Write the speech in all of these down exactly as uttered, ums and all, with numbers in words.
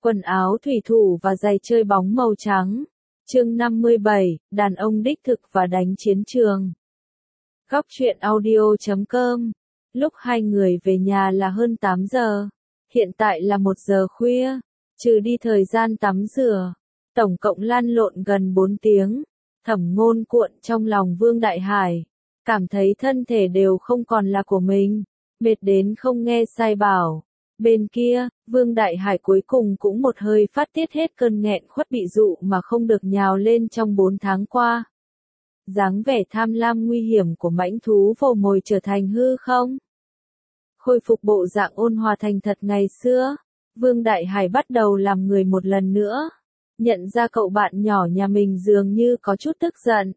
Quần áo thủy thủ và giày chơi bóng màu trắng. Chương năm mươi bảy, đàn ông đích thực và đánh chiến trường. Góc truyện audio chấm com. Lúc hai người về nhà là hơn tám giờ. Hiện tại là một giờ khuya. Trừ đi thời gian tắm rửa. Tổng cộng lăn lộn gần bốn tiếng. Thẩm Ngôn cuộn trong lòng Vương Đại Hải. Cảm thấy thân thể đều không còn là của mình. Mệt đến không nghe sai bảo. Bên kia, Vương Đại Hải cuối cùng cũng một hơi phát tiết hết cơn nghẹn khuất bị dụ mà không được nhào lên trong bốn tháng qua. Dáng vẻ tham lam nguy hiểm của mãnh thú vồ mồi trở thành hư không? Khôi phục bộ dạng ôn hòa thành thật ngày xưa, Vương Đại Hải bắt đầu làm người một lần nữa. Nhận ra cậu bạn nhỏ nhà mình dường như có chút tức giận.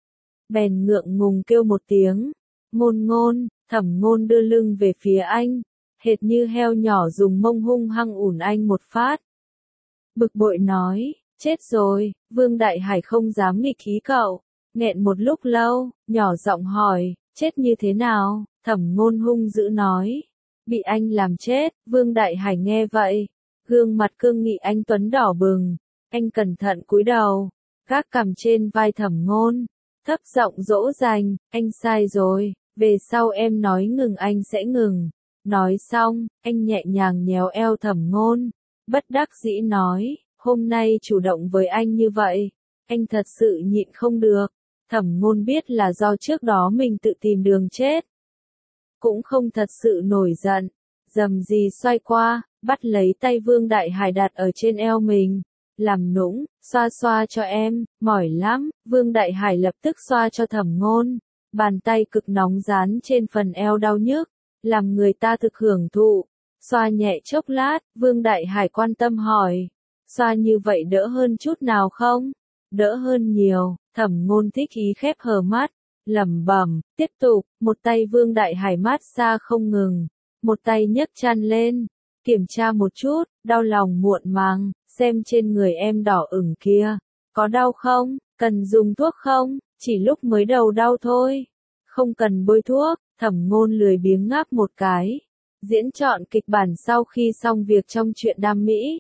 Bèn ngượng ngùng kêu một tiếng. Ngôn ngôn, Thẩm Ngôn đưa lưng về phía anh. Hệt như heo nhỏ dùng mông hung hăng ủn anh một phát. Bực bội nói, chết rồi, Vương Đại Hải không dám nghịch khí cậu. Nghẹn một lúc lâu, nhỏ giọng hỏi, chết như thế nào? Thẩm Ngôn hung dữ nói, bị anh làm chết. Vương Đại Hải nghe vậy, gương mặt cương nghị anh tuấn đỏ bừng. Anh cẩn thận cúi đầu, gác cằm trên vai Thẩm Ngôn, thấp giọng dỗ dành, anh sai rồi, về sau em nói ngừng anh sẽ ngừng. Nói xong, anh nhẹ nhàng nhéo eo Thẩm Ngôn, bất đắc dĩ nói, hôm nay chủ động với anh như vậy, anh thật sự nhịn không được. Thẩm Ngôn biết là do trước đó mình tự tìm đường chết. Cũng không thật sự nổi giận, dầm gì xoay qua, bắt lấy tay Vương Đại Hải đặt ở trên eo mình, làm nũng, xoa xoa cho em, mỏi lắm. Vương Đại Hải lập tức xoa cho Thẩm Ngôn, bàn tay cực nóng dán trên phần eo đau nhức. Làm người ta thực hưởng thụ, xoa nhẹ chốc lát, Vương Đại Hải quan tâm hỏi, xoa như vậy đỡ hơn chút nào không? Đỡ hơn nhiều. Thẩm Ngôn thích ý khép hờ mắt, lẩm bẩm, tiếp tục. Một tay Vương Đại Hải mát xa không ngừng, một tay nhấc chăn lên, kiểm tra một chút, đau lòng muộn màng, xem trên người em đỏ ửng kia, có đau không, cần dùng thuốc không? Chỉ lúc mới đầu đau thôi, không cần bôi thuốc. Thẩm Ngôn lười biếng ngáp một cái, diễn trọn kịch bản sau khi xong việc trong chuyện đam mỹ.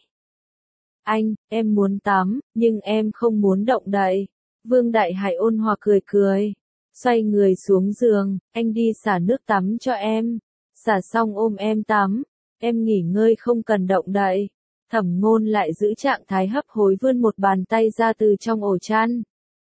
Anh, em muốn tắm, nhưng em không muốn động đậy. Vương Đại Hải ôn hòa cười cười, xoay người xuống giường, anh đi xả nước tắm cho em. Xả xong ôm em tắm, em nghỉ ngơi không cần động đậy. Thẩm Ngôn lại giữ trạng thái hấp hối vươn một bàn tay ra từ trong ổ chăn.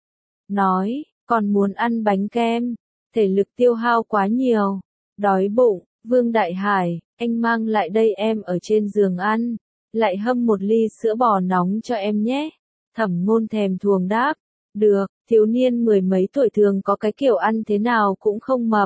Nói, còn muốn ăn bánh kem. Thể lực tiêu hao quá nhiều. Đói bụng. Vương Đại Hải, anh mang lại đây em ở trên giường ăn. Lại hâm một ly sữa bò nóng cho em nhé. Thẩm Ngôn thèm thuồng đáp. Được, thiếu niên mười mấy tuổi thường có cái kiểu ăn thế nào cũng không mập.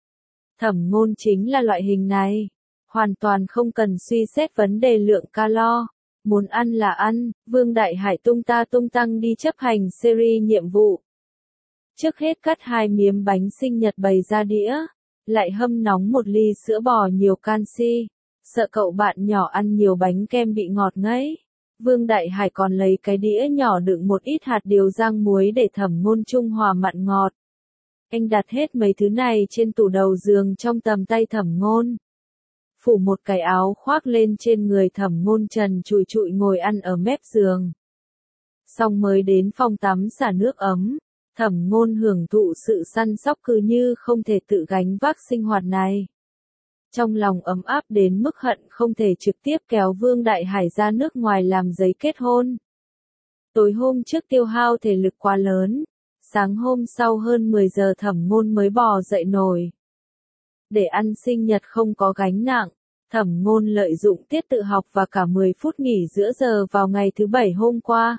Thẩm Ngôn chính là loại hình này. Hoàn toàn không cần suy xét vấn đề lượng calo. Muốn ăn là ăn. Vương Đại Hải tung ta tung tăng đi chấp hành series nhiệm vụ. Trước hết cắt hai miếng bánh sinh nhật bày ra đĩa, lại hâm nóng một ly sữa bò nhiều canxi, sợ cậu bạn nhỏ ăn nhiều bánh kem bị ngọt ngấy. Vương Đại Hải còn lấy cái đĩa nhỏ đựng một ít hạt điều rang muối để Thẩm Ngôn trung hòa mặn ngọt. Anh đặt hết mấy thứ này trên tủ đầu giường trong tầm tay Thẩm Ngôn. Phủ một cái áo khoác lên trên người Thẩm Ngôn trần trụi trụi ngồi ăn ở mép giường. Xong mới đến phòng tắm xả nước ấm. Thẩm Ngôn hưởng thụ sự săn sóc cứ như không thể tự gánh vác sinh hoạt này. Trong lòng ấm áp đến mức hận không thể trực tiếp kéo Vương Đại Hải ra nước ngoài làm giấy kết hôn. Tối hôm trước tiêu hao thể lực quá lớn, sáng hôm sau hơn mười giờ Thẩm Ngôn mới bò dậy nổi. Để ăn sinh nhật không có gánh nặng, Thẩm Ngôn lợi dụng tiết tự học và cả mười phút nghỉ giữa giờ vào ngày thứ bảy hôm qua.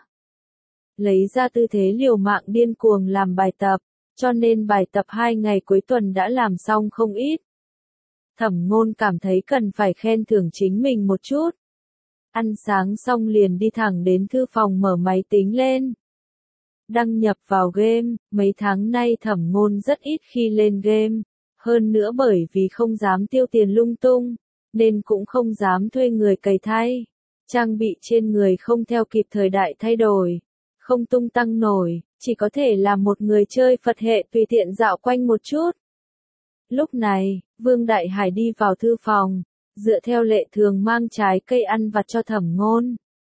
Lấy ra tư thế liều mạng điên cuồng làm bài tập, cho nên bài tập hai ngày cuối tuần đã làm xong không ít. Thẩm Ngôn cảm thấy cần phải khen thưởng chính mình một chút. Ăn sáng xong liền đi thẳng đến thư phòng mở máy tính lên. Đăng nhập vào game, mấy tháng nay Thẩm Ngôn rất ít khi lên game, hơn nữa bởi vì không dám tiêu tiền lung tung, nên cũng không dám thuê người cày thay. Trang bị trên người không theo kịp thời đại thay đổi. Không tung tăng nổi, chỉ có thể là một người chơi Phật hệ tùy tiện dạo quanh một chút. Lúc này, Vương Đại Hải đi vào thư phòng, dựa theo lệ thường mang trái cây ăn vặt cho Thẩm Ngôn.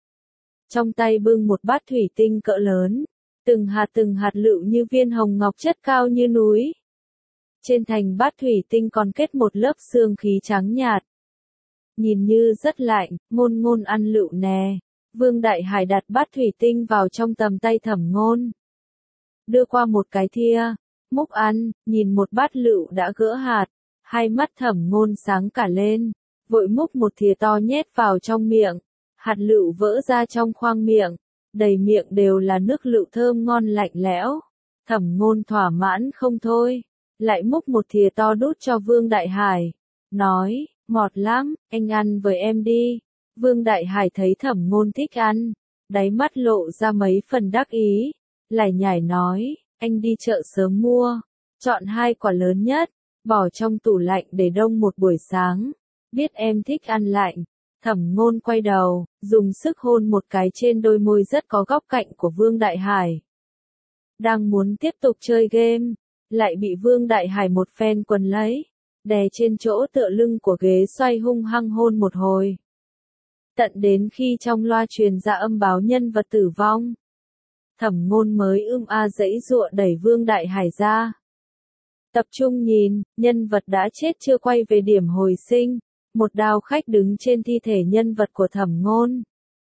trong tay bưng một bát thủy tinh cỡ lớn, từng hạt từng hạt lựu như viên hồng ngọc chất cao như núi. Trên thành bát thủy tinh còn kết một lớp sương khí trắng nhạt. Nhìn như rất lạnh, Ngôn Ngôn ăn lựu nè. Vương Đại Hải đặt bát thủy tinh vào trong tầm tay Thẩm Ngôn. Đưa qua một cái thìa, múc ăn, nhìn một bát lựu đã gỡ hạt, hai mắt Thẩm Ngôn sáng cả lên, vội múc một thìa to nhét vào trong miệng, hạt lựu vỡ ra trong khoang miệng, đầy miệng đều là nước lựu thơm ngon lạnh lẽo. Thẩm Ngôn thỏa mãn không thôi, lại múc một thìa to đút cho Vương Đại Hải, nói, ngọt lắm, anh ăn với em đi. Vương Đại Hải thấy Thẩm Ngôn thích ăn, đáy mắt lộ ra mấy phần đắc ý, lải nhải nói, anh đi chợ sớm mua, chọn hai quả lớn nhất, bỏ trong tủ lạnh để đông một buổi sáng, biết em thích ăn lạnh. Thẩm Ngôn quay đầu, dùng sức hôn một cái trên đôi môi rất có góc cạnh của Vương Đại Hải. Đang muốn tiếp tục chơi game, lại bị Vương Đại Hải một phen quần lấy, đè trên chỗ tựa lưng của ghế xoay hung hăng hôn một hồi. Tận đến khi trong loa truyền ra âm báo nhân vật tử vong, Thẩm Ngôn mới ưm a giãy giụa đẩy Vương Đại Hải ra. Tập trung nhìn, nhân vật đã chết chưa quay về điểm hồi sinh, một đao khách đứng trên thi thể nhân vật của Thẩm Ngôn.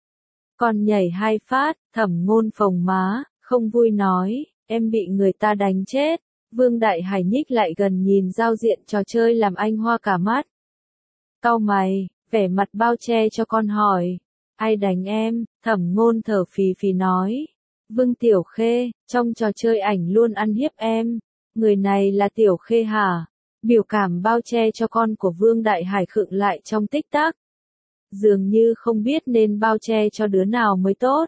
Còn nhảy hai phát, Thẩm Ngôn phồng má, không vui nói, em bị người ta đánh chết. Vương Đại Hải nhích lại gần nhìn giao diện trò chơi làm anh hoa cả mắt. Cau mày, vẻ mặt bao che cho con hỏi, ai đánh em? Thẩm Ngôn thở phì phì nói, Vương Tiểu Khê, trong trò chơi ảnh luôn ăn hiếp em, người này là Tiểu Khê hả? Biểu cảm bao che cho con của Vương Đại Hải khựng lại trong tích tắc. Dường như không biết nên bao che cho đứa nào mới tốt.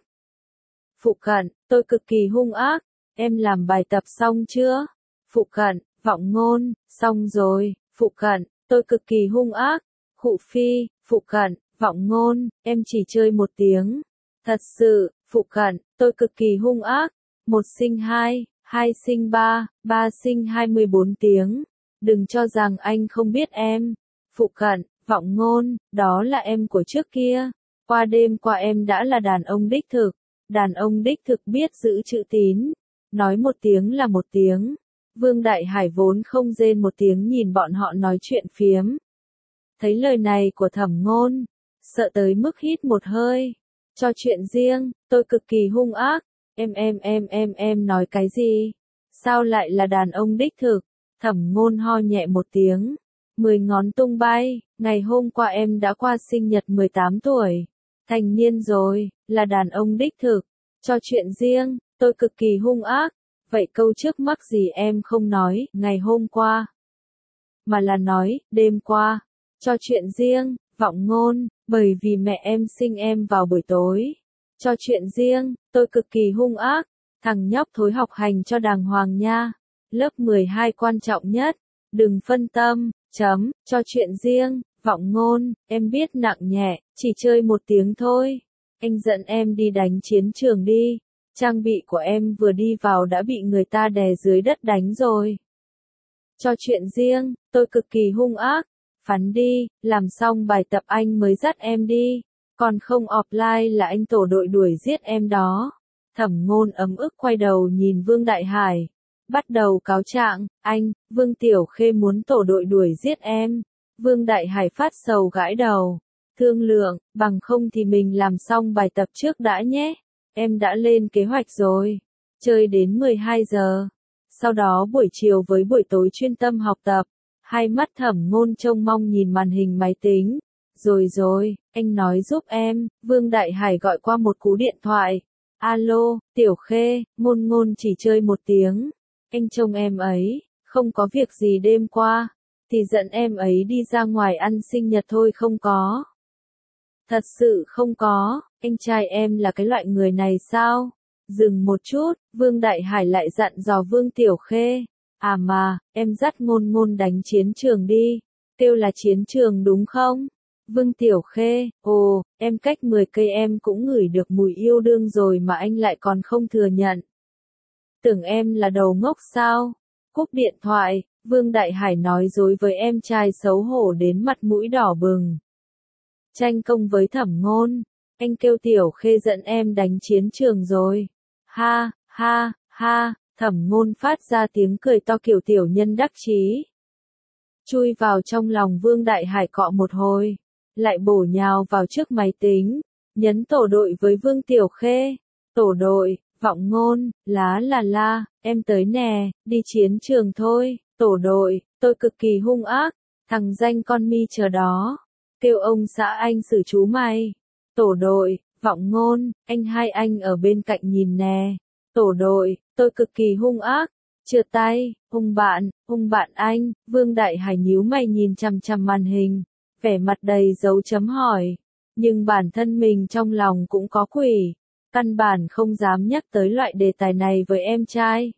Phụ cận, tôi cực kỳ hung ác, em làm bài tập xong chưa? Phụ cận, Vọng Ngôn, xong rồi. Phụ cận, tôi cực kỳ hung ác. Khụ Phi, phụ cận, Vọng Ngôn, em chỉ chơi một tiếng. Thật sự, phụ cận, tôi cực kỳ hung ác. Một sinh hai, hai sinh ba, ba sinh hai mươi bốn tiếng. Đừng cho rằng anh không biết em. Phụ cận, Vọng Ngôn, đó là em của trước kia. Qua đêm qua em đã là đàn ông đích thực. Đàn ông đích thực biết giữ chữ tín. Nói một tiếng là một tiếng. Vương Đại Hải vốn không rên một tiếng nhìn bọn họ nói chuyện phiếm. Thấy lời này của Thẩm Ngôn, sợ tới mức hít một hơi. Cho chuyện riêng, tôi cực kỳ hung ác. Em em em em em nói cái gì? Sao lại là đàn ông đích thực? Thẩm Ngôn ho nhẹ một tiếng. Mười ngón tung bay, ngày hôm qua em đã qua sinh nhật mười tám tuổi. Thành niên rồi, là đàn ông đích thực. Cho chuyện riêng, tôi cực kỳ hung ác. Vậy câu trước mắc gì em không nói, ngày hôm qua. Mà là nói, đêm qua. Cho chuyện riêng, Vọng Ngôn, bởi vì mẹ em sinh em vào buổi tối. Cho chuyện riêng, tôi cực kỳ hung ác. Thằng nhóc thối học hành cho đàng hoàng nha. Lớp mười hai quan trọng nhất. Đừng phân tâm, chấm, cho chuyện riêng, Vọng Ngôn, em biết nặng nhẹ, chỉ chơi một tiếng thôi. Anh dẫn em đi đánh chiến trường đi. Trang bị của em vừa đi vào đã bị người ta đè dưới đất đánh rồi. Cho chuyện riêng, tôi cực kỳ hung ác. Phắn đi, làm xong bài tập anh mới dắt em đi. Còn không offline là anh tổ đội đuổi giết em đó. Thẩm Ngôn ấm ức quay đầu nhìn Vương Đại Hải. Bắt đầu cáo trạng, anh, Vương Tiểu Khê muốn tổ đội đuổi giết em. Vương Đại Hải phát sầu gãi đầu. Thương lượng, bằng không thì mình làm xong bài tập trước đã nhé. Em đã lên kế hoạch rồi. Chơi đến mười hai giờ. Sau đó buổi chiều với buổi tối chuyên tâm học tập. Hai mắt Thẩm Ngôn trông mong nhìn màn hình máy tính. Rồi rồi, anh nói giúp em. Vương Đại Hải gọi qua một cú điện thoại. Alo, Tiểu Khê, Ngôn Ngôn chỉ chơi một tiếng. Anh trông em ấy, không có việc gì đêm qua. Thì dẫn em ấy đi ra ngoài ăn sinh nhật thôi không có. Thật sự không có, anh trai em là cái loại người này sao? Dừng một chút, Vương Đại Hải lại dặn dò Vương Tiểu Khê. À mà, em dắt Ngôn Ngôn đánh chiến trường đi. Kêu là chiến trường đúng không? Vương Tiểu Khê, ồ, em cách mười cây em cũng ngửi được mùi yêu đương rồi mà anh lại còn không thừa nhận. Tưởng em là đầu ngốc sao? Cúp điện thoại, Vương Đại Hải nói dối với em trai xấu hổ đến mặt mũi đỏ bừng. Tranh công với Thẩm Ngôn, anh kêu Tiểu Khê dẫn em đánh chiến trường rồi. Ha, ha, ha, Thẩm Ngôn phát ra tiếng cười to kiểu tiểu nhân đắc chí. Chui vào trong lòng Vương Đại Hải cọ một hồi, lại bổ nhào vào trước máy tính, nhấn tổ đội với Vương Tiểu Khê. Tổ đội, Vọng Ngôn, lá là la, em tới nè, đi chiến trường thôi. Tổ đội, tôi cực kỳ hung ác, thằng danh con mi chờ đó. Kêu ông xã anh xử chú mày. Tổ đội, Vọng Ngôn, anh hai anh ở bên cạnh nhìn nè. Tổ đội, tôi cực kỳ hung ác. Chia tay, hung bạn, hung bạn anh. Vương Đại Hải nhíu mày nhìn chằm chằm màn hình, vẻ mặt đầy dấu chấm hỏi. Nhưng bản thân mình trong lòng cũng có quỷ, căn bản không dám nhắc tới loại đề tài này với em trai.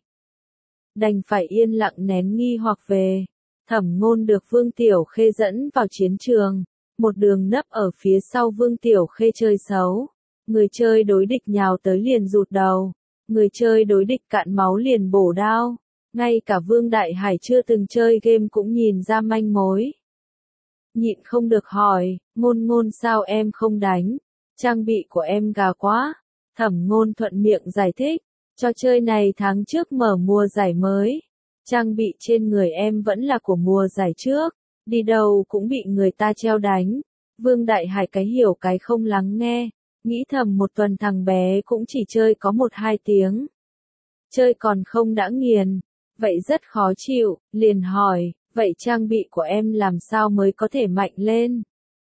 Đành phải yên lặng nén nghi hoặc về. Thẩm Ngôn được Vương Tiểu Khê dẫn vào chiến trường, một đường nấp ở phía sau Vương Tiểu Khê chơi xấu. Người chơi đối địch nhào tới liền rụt đầu, người chơi đối địch cạn máu liền bổ đao. Ngay cả Vương Đại Hải chưa từng chơi game cũng nhìn ra manh mối. Nhịn không được hỏi, Ngôn Ngôn sao em không đánh? Trang bị của em gà quá. Thẩm Ngôn thuận miệng giải thích, trò chơi này tháng trước mở mùa giải mới. Trang bị trên người em vẫn là của mùa giải trước, đi đâu cũng bị người ta treo đánh. Vương Đại Hải cái hiểu cái không lắng nghe, nghĩ thầm một tuần thằng bé cũng chỉ chơi có một hai tiếng. Chơi còn không đã nghiền, vậy rất khó chịu, liền hỏi, vậy trang bị của em làm sao mới có thể mạnh lên?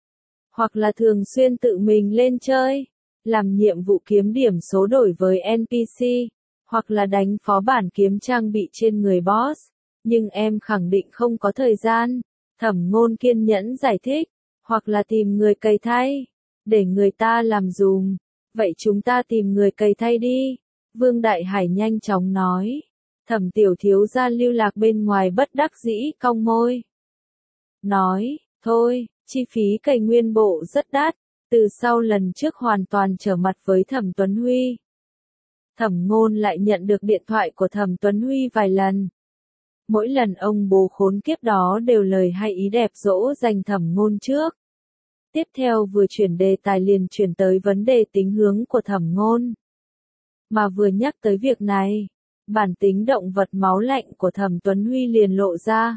Hoặc là thường xuyên tự mình lên chơi, làm nhiệm vụ kiếm điểm số đổi với en pê xê, hoặc là đánh phó bản kiếm trang bị trên người boss, nhưng em khẳng định không có thời gian. Thẩm Ngôn kiên nhẫn giải thích, hoặc là tìm người cày thay, để người ta làm dùm. Vậy chúng ta tìm người cày thay đi. Vương Đại Hải nhanh chóng nói. Thẩm tiểu thiếu gia lưu lạc bên ngoài bất đắc dĩ cong môi. Nói, thôi, chi phí cày nguyên bộ rất đắt, từ sau lần trước hoàn toàn trở mặt với Thẩm Tuấn Huy. Thẩm Ngôn lại nhận được điện thoại của Thẩm Tuấn Huy vài lần. Mỗi lần ông bố khốn kiếp đó đều lời hay ý đẹp dỗ dành Thẩm Ngôn trước. Tiếp theo vừa chuyển đề tài liền chuyển tới vấn đề tính hướng của Thẩm Ngôn. Mà vừa nhắc tới việc này, bản tính động vật máu lạnh của Thẩm Tuấn Huy liền lộ ra.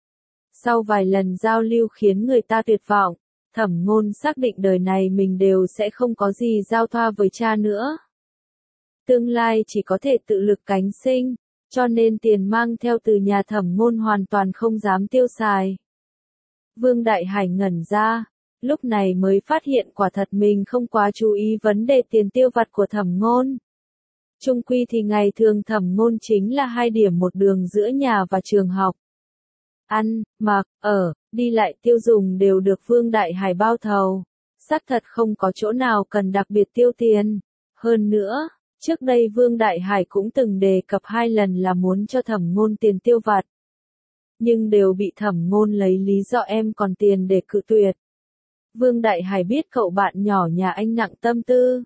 Sau vài lần giao lưu khiến người ta tuyệt vọng, Thẩm Ngôn xác định đời này mình đều sẽ không có gì giao thoa với cha nữa. Tương lai chỉ có thể tự lực cánh sinh, cho nên tiền mang theo từ nhà Thẩm Ngôn hoàn toàn không dám tiêu xài. Vương Đại Hải ngẩn ra, lúc này mới phát hiện quả thật mình không quá chú ý vấn đề tiền tiêu vặt của Thẩm Ngôn. Chung quy thì ngày thường Thẩm Ngôn chính là hai điểm một đường giữa nhà và trường học. Ăn, mặc, ở, đi lại tiêu dùng đều được Vương Đại Hải bao thầu. Xác thật không có chỗ nào cần đặc biệt tiêu tiền. Hơn nữa, trước đây Vương Đại Hải cũng từng đề cập hai lần là muốn cho Thẩm Ngôn tiền tiêu vặt. Nhưng đều bị Thẩm Ngôn lấy lý do em còn tiền để cự tuyệt. Vương Đại Hải biết cậu bạn nhỏ nhà anh nặng tâm tư.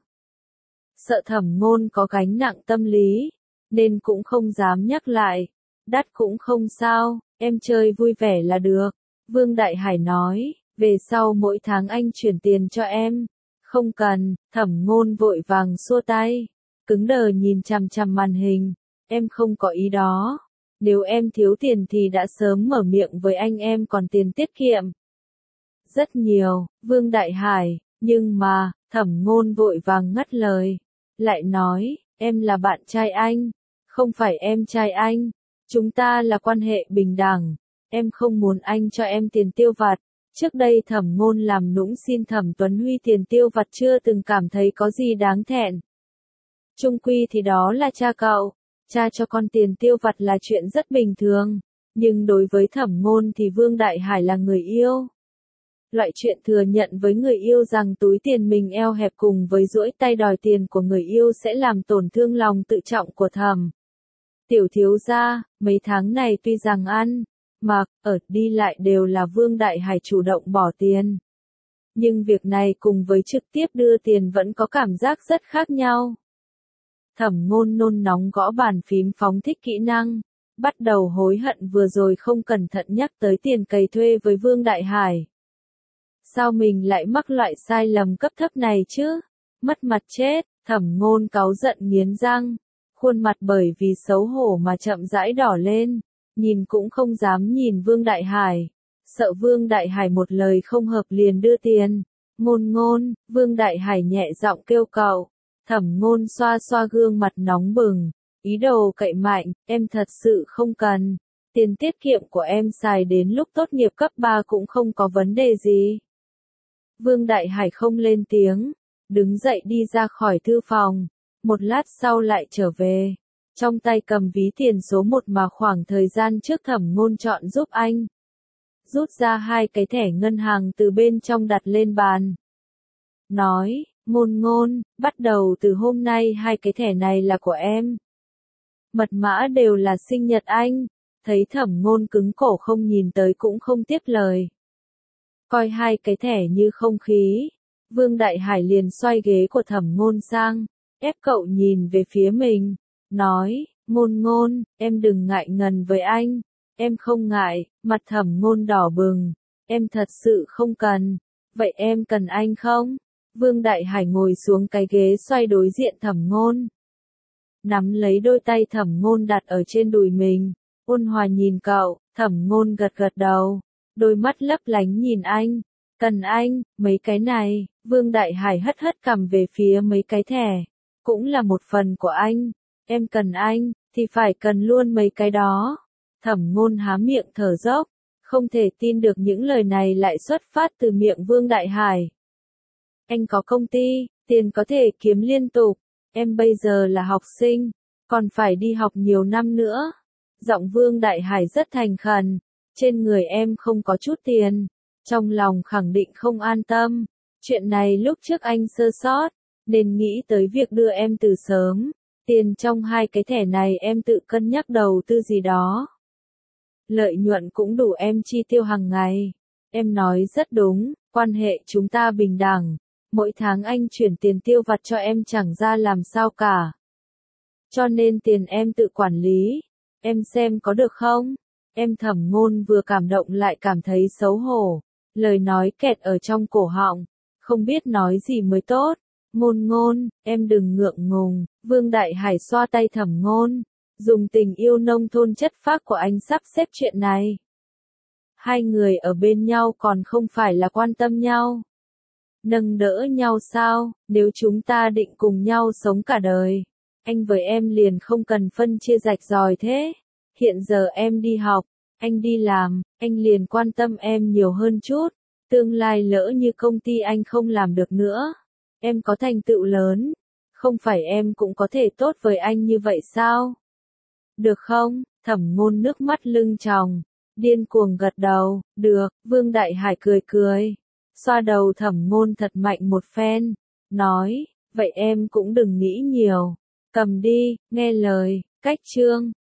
Sợ Thẩm Ngôn có gánh nặng tâm lý, nên cũng không dám nhắc lại. Đắt cũng không sao, em chơi vui vẻ là được. Vương Đại Hải nói, về sau mỗi tháng anh chuyển tiền cho em. Không cần, Thẩm Ngôn vội vàng xua tay. Cứng đờ nhìn chằm chằm màn hình. Em không có ý đó. Nếu em thiếu tiền thì đã sớm mở miệng với anh em còn tiền tiết kiệm. Rất nhiều, Vương Đại Hải, nhưng mà, Thẩm Ngôn vội vàng ngắt lời. Lại nói, em là bạn trai anh, không phải em trai anh. Chúng ta là quan hệ bình đẳng. Em không muốn anh cho em tiền tiêu vặt. Trước đây Thẩm Ngôn làm nũng xin Thẩm Tuấn Huy tiền tiêu vặt chưa từng cảm thấy có gì đáng thẹn. Chung quy thì đó là cha cậu. Cha cho con tiền tiêu vặt là chuyện rất bình thường. Nhưng đối với Thẩm Ngôn thì Vương Đại Hải là người yêu. Loại chuyện thừa nhận với người yêu rằng túi tiền mình eo hẹp cùng với duỗi tay đòi tiền của người yêu sẽ làm tổn thương lòng tự trọng của Thẩm tiểu thiếu gia. Mấy tháng này tuy rằng ăn, mặc, ở, đi lại đều là Vương Đại Hải chủ động bỏ tiền. Nhưng việc này cùng với trực tiếp đưa tiền vẫn có cảm giác rất khác nhau. Thẩm Ngôn nôn nóng gõ bàn phím phóng thích kỹ năng, bắt đầu hối hận vừa rồi không cẩn thận nhắc tới tiền cày thuê với Vương Đại Hải. Sao mình lại mắc loại sai lầm cấp thấp này chứ? Mất mặt chết, Thẩm Ngôn cáu giận nghiến răng, khuôn mặt bởi vì xấu hổ mà chậm rãi đỏ lên, nhìn cũng không dám nhìn Vương Đại Hải, sợ Vương Đại Hải một lời không hợp liền đưa tiền. Ngôn Ngôn, Vương Đại Hải nhẹ giọng kêu cậu. Thẩm Ngôn xoa xoa gương mặt nóng bừng, ý đồ cậy mạnh, em thật sự không cần, tiền tiết kiệm của em xài đến lúc tốt nghiệp cấp ba cũng không có vấn đề gì. Vương Đại Hải không lên tiếng, đứng dậy đi ra khỏi thư phòng, một lát sau lại trở về, trong tay cầm ví tiền số một mà khoảng thời gian trước Thẩm Ngôn chọn giúp anh. Rút ra hai cái thẻ ngân hàng từ bên trong đặt lên bàn. Nói, Ngôn Ngôn, bắt đầu từ hôm nay hai cái thẻ này là của em. Mật mã đều là sinh nhật anh. Thấy Thẩm Ngôn cứng cổ không nhìn tới cũng không tiếp lời. Coi hai cái thẻ như không khí. Vương Đại Hải liền xoay ghế của Thẩm Ngôn sang, ép cậu nhìn về phía mình. Nói, Ngôn Ngôn, em đừng ngại ngần với anh. Em không ngại, mặt Thẩm Ngôn đỏ bừng. Em thật sự không cần. Vậy em cần anh không? Vương Đại Hải ngồi xuống cái ghế xoay đối diện Thẩm Ngôn. Nắm lấy đôi tay Thẩm Ngôn đặt ở trên đùi mình. Ôn hòa nhìn cậu, Thẩm Ngôn gật gật đầu. Đôi mắt lấp lánh nhìn anh. Cần anh, mấy cái này. Vương Đại Hải hất hất cằm về phía mấy cái thẻ. Cũng là một phần của anh. Em cần anh, thì phải cần luôn mấy cái đó. Thẩm Ngôn há miệng thở dốc. Không thể tin được những lời này lại xuất phát từ miệng Vương Đại Hải. Anh có công ty, tiền có thể kiếm liên tục. Em bây giờ là học sinh, còn phải đi học nhiều năm nữa. Giọng Vương Đại Hải rất thành khẩn. Trên người em không có chút tiền. Trong lòng khẳng định không an tâm. Chuyện này lúc trước anh sơ sót, nên nghĩ tới việc đưa em từ sớm. Tiền trong hai cái thẻ này em tự cân nhắc đầu tư gì đó. Lợi nhuận cũng đủ em chi tiêu hàng ngày. Em nói rất đúng, quan hệ chúng ta bình đẳng. Mỗi tháng anh chuyển tiền tiêu vặt cho em chẳng ra làm sao cả. Cho nên tiền em tự quản lý. Em xem có được không? Em Thẩm Ngôn vừa cảm động lại cảm thấy xấu hổ. Lời nói kẹt ở trong cổ họng. Không biết nói gì mới tốt. Ngôn Ngôn, em đừng ngượng ngùng. Vương Đại Hải xoa tay Thẩm Ngôn. Dùng tình yêu nông thôn chất phác của anh sắp xếp chuyện này. Hai người ở bên nhau còn không phải là quan tâm nhau. Nâng đỡ nhau sao, nếu chúng ta định cùng nhau sống cả đời. Anh với em liền không cần phân chia rạch ròi thế. Hiện giờ em đi học, anh đi làm, anh liền quan tâm em nhiều hơn chút. Tương lai lỡ như công ty anh không làm được nữa. Em có thành tựu lớn. Không phải em cũng có thể tốt với anh như vậy sao? Được không? Thẩm Ngôn nước mắt lưng tròng. Điên cuồng gật đầu. Được. Vương Đại Hải cười cười. Xoa đầu Thẩm Ngôn thật mạnh một phen. Nói. Vậy em cũng đừng nghĩ nhiều. Cầm đi, nghe lời. Cách chương.